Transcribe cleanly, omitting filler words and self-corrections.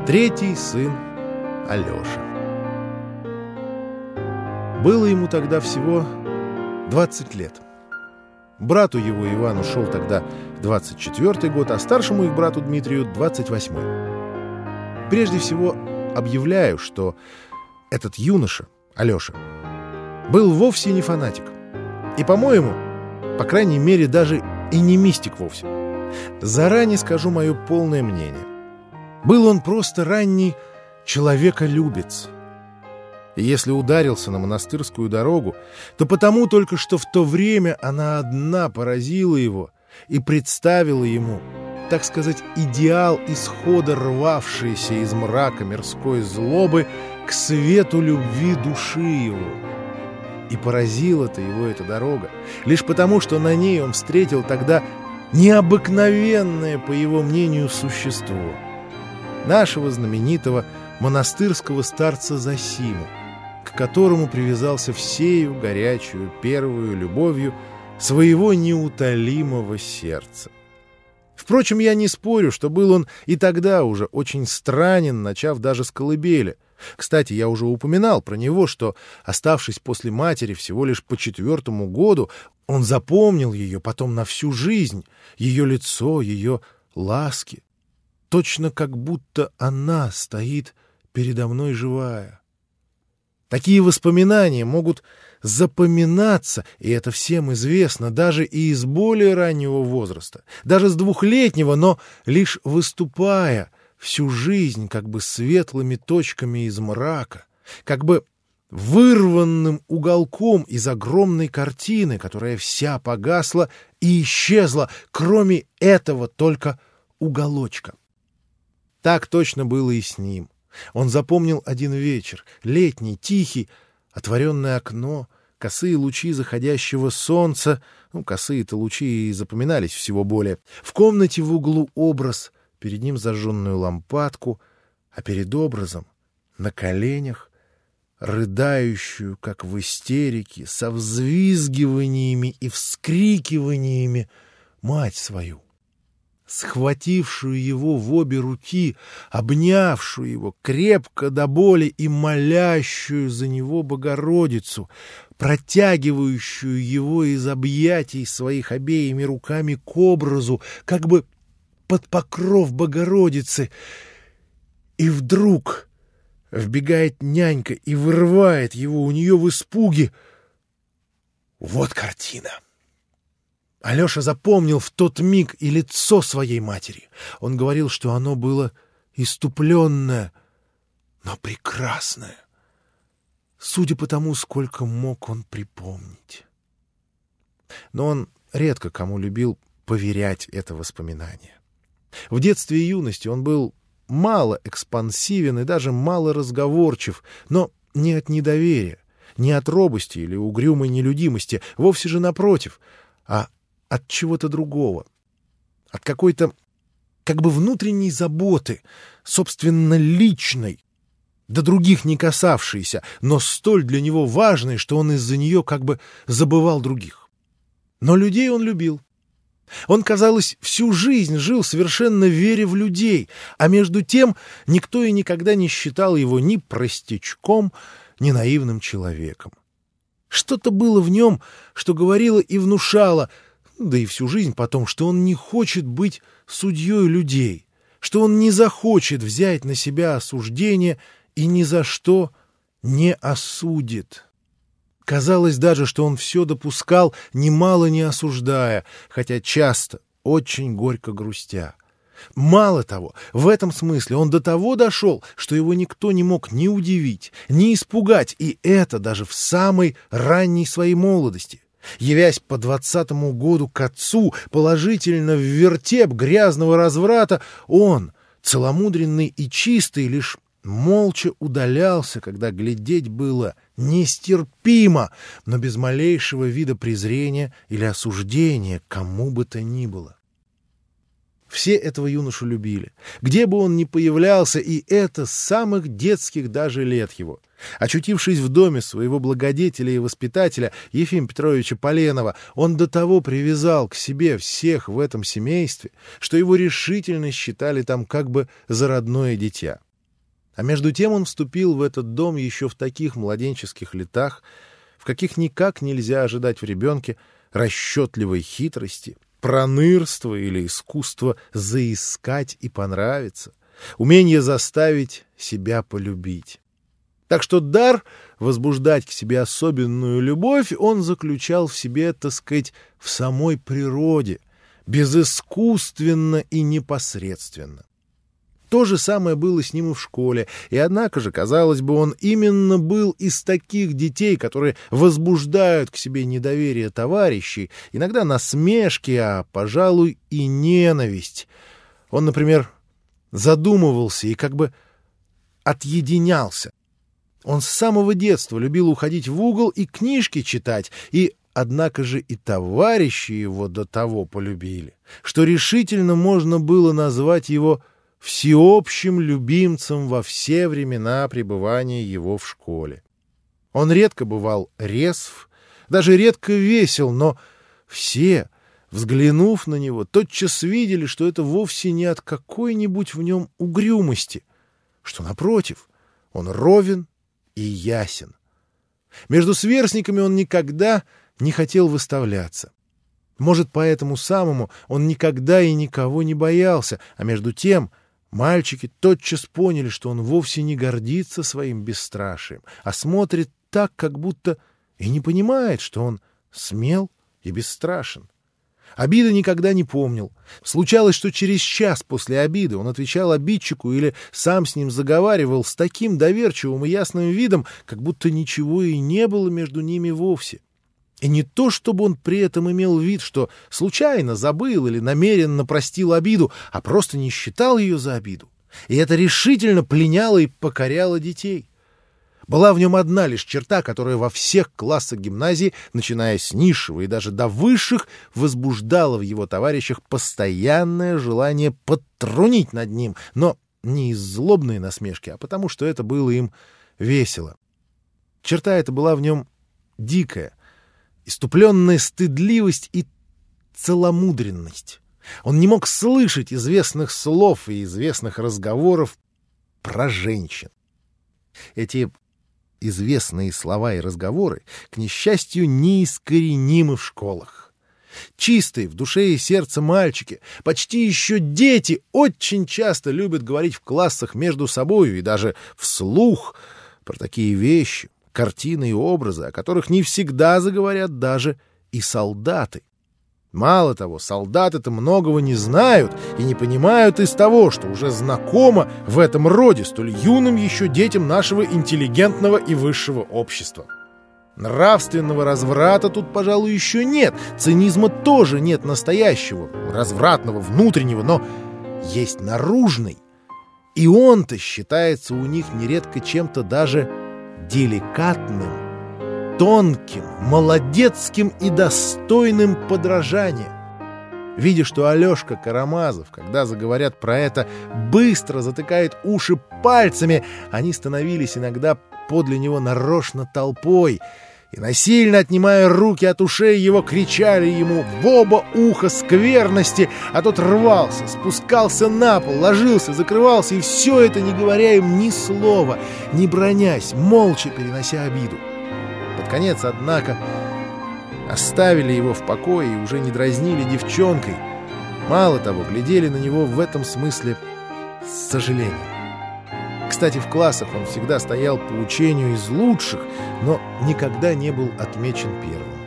Третий сын Алеша. Было ему тогда всего 20 лет. Брату его Ивану шел тогда 24-й год, а старшему их брату Дмитрию 28-й. Прежде всего объявляю, что этот юноша, Алеша, был вовсе не фанатик. И, по-моему, по крайней мере, даже и не мистик вовсе. Заранее скажу мое полное мнение. Был он просто ранний человеколюбец. И если ударился на монастырскую дорогу, то потому только, что в то время она одна поразила его и представила ему, так сказать, идеал исхода, рвавшийся из мрака мирской злобы к свету любви души его. И поразила-то его эта дорога лишь потому, что на ней он встретил тогда необыкновенное, по его мнению, существо — нашего знаменитого монастырского старца Зосиму, к которому привязался всею горячую первую любовью своего неутолимого сердца. Впрочем, я не спорю, что был он и тогда уже очень странен, начав даже с колыбели. Кстати, я уже упоминал про него, что, оставшись после матери всего лишь по 4-му году, он запомнил ее потом на всю жизнь, ее лицо, ее ласки. Точно как будто она стоит передо мной живая. Такие воспоминания могут запоминаться, и это всем известно, даже и из более раннего возраста, даже с 2-летнего, но лишь выступая всю жизнь как бы светлыми точками из мрака, как бы вырванным уголком из огромной картины, которая вся погасла и исчезла, кроме этого только уголочка. Так точно было и с ним. Он запомнил один вечер, летний, тихий, отворенное окно, косые лучи заходящего солнца, косые-то лучи и запоминались всего более, в комнате в углу образ, перед ним зажженную лампадку, а перед образом, на коленях, рыдающую, как в истерике, со взвизгиваниями и вскрикиваниями мать свою, схватившую его в обе руки, обнявшую его крепко до боли и молящую за него Богородицу, протягивающую его из объятий своих обеими руками к образу, как бы под покров Богородицы. И вдруг вбегает нянька и вырывает его у нее в испуге. Вот картина! Алеша запомнил в тот миг и лицо своей матери. Он говорил, что оно было иступленное, но прекрасное, судя по тому, сколько мог он припомнить. Но он редко кому любил поверять это воспоминание. В детстве и юности он был мало экспансивен и даже мало разговорчив, но не от недоверия, не от робости или угрюмой нелюдимости, вовсе же напротив, а от чего-то другого, от какой-то как бы внутренней заботы, собственно личной, до других не касавшейся, но столь для него важной, что он из-за нее как бы забывал других. Но людей он любил. Он, казалось, всю жизнь жил совершенно веря в людей, а между тем никто и никогда не считал его ни простячком, ни наивным человеком. Что-то было в нем, что говорило и внушало, да и всю жизнь потом, что он не хочет быть судьей людей, что он не захочет взять на себя осуждение и ни за что не осудит. Казалось даже, что он все допускал, немало не осуждая, хотя часто, очень горько грустя. Мало того, в этом смысле он до того дошел, что его никто не мог ни удивить, ни испугать, и это даже в самой ранней своей молодости. Явясь по 20-му году к отцу, положительно в вертеп грязного разврата, он, целомудренный и чистый, лишь молча удалялся, когда глядеть было нестерпимо, но без малейшего вида презрения или осуждения кому бы то ни было. Все этого юношу любили, где бы он ни появлялся, и это с самых детских даже лет его. Очутившись в доме своего благодетеля и воспитателя Ефима Петровича Поленова, он до того привязал к себе всех в этом семействе, что его решительно считали там как бы за родное дитя. А между тем он вступил в этот дом еще в таких младенческих летах, в каких никак нельзя ожидать в ребенке расчетливой хитрости, пронырства или искусства заискать и понравиться, умение заставить себя полюбить. Так что дар возбуждать к себе особенную любовь он заключал в себе, так сказать, в самой природе, безыскусственно и непосредственно. То же самое было с ним и в школе, и однако же, казалось бы, он именно был из таких детей, которые возбуждают к себе недоверие товарищей, иногда насмешки, а, пожалуй, и ненависть. Он, например, задумывался и как бы отъединялся. Он с самого детства любил уходить в угол и книжки читать, и однако же и товарищи его до того полюбили, что решительно можно было назвать его всеобщим любимцем во все времена пребывания его в школе. Он редко бывал резв, даже редко весел, но все, взглянув на него, тотчас видели, что это вовсе не от какой-нибудь в нем угрюмости, что, напротив, он ровен и ясен. Между сверстниками он никогда не хотел выставляться. Может, поэтому самому он никогда и никого не боялся, а между тем мальчики тотчас поняли, что он вовсе не гордится своим бесстрашием, а смотрит так, как будто и не понимает, что он смел и бесстрашен. Обиды никогда не помнил. Случалось, что через час после обиды он отвечал обидчику или сам с ним заговаривал с таким доверчивым и ясным видом, как будто ничего и не было между ними вовсе. И не то, чтобы он при этом имел вид, что случайно забыл или намеренно простил обиду, а просто не считал ее за обиду. И это решительно пленяло и покоряло детей. Была в нем одна лишь черта, которая во всех классах гимназии, начиная с низшего и даже до высших, возбуждала в его товарищах постоянное желание подтрунить над ним, но не из злобной насмешки, а потому что это было им весело. Черта эта была в нем дикая, иступленная стыдливость и целомудренность. Он не мог слышать известных слов и известных разговоров про женщин. Эти известные слова и разговоры, к несчастью, неискоренимы в школах. Чистые в душе и сердце мальчики, почти еще дети, очень часто любят говорить в классах между собою и даже вслух про такие вещи, картины и образы, о которых не всегда заговорят даже и солдаты. Мало того, солдаты-то многого не знают и не понимают из того, что уже знакомо в этом роде столь юным еще детям нашего интеллигентного и высшего общества. Нравственного разврата тут, пожалуй, еще нет, цинизма тоже нет настоящего, развратного, внутреннего, но есть наружный. И он-то считается у них нередко чем-то даже деликатным, тонким, молодецким и достойным подражания. Видя, что Алешка Карамазов, когда заговорят про это, быстро затыкает уши пальцами, они становились иногда подле него нарочно толпой и, насильно отнимая руки от ушей его, кричали ему в оба уха скверности, а тот рвался, спускался на пол, ложился, закрывался, и все это, не говоря им ни слова, не бранясь, молча перенося обиду. Под конец, однако, оставили его в покое и уже не дразнили девчонкой. Мало того, глядели на него в этом смысле с сожалением. Кстати, в классах он всегда стоял по учению из лучших, но никогда не был отмечен первым.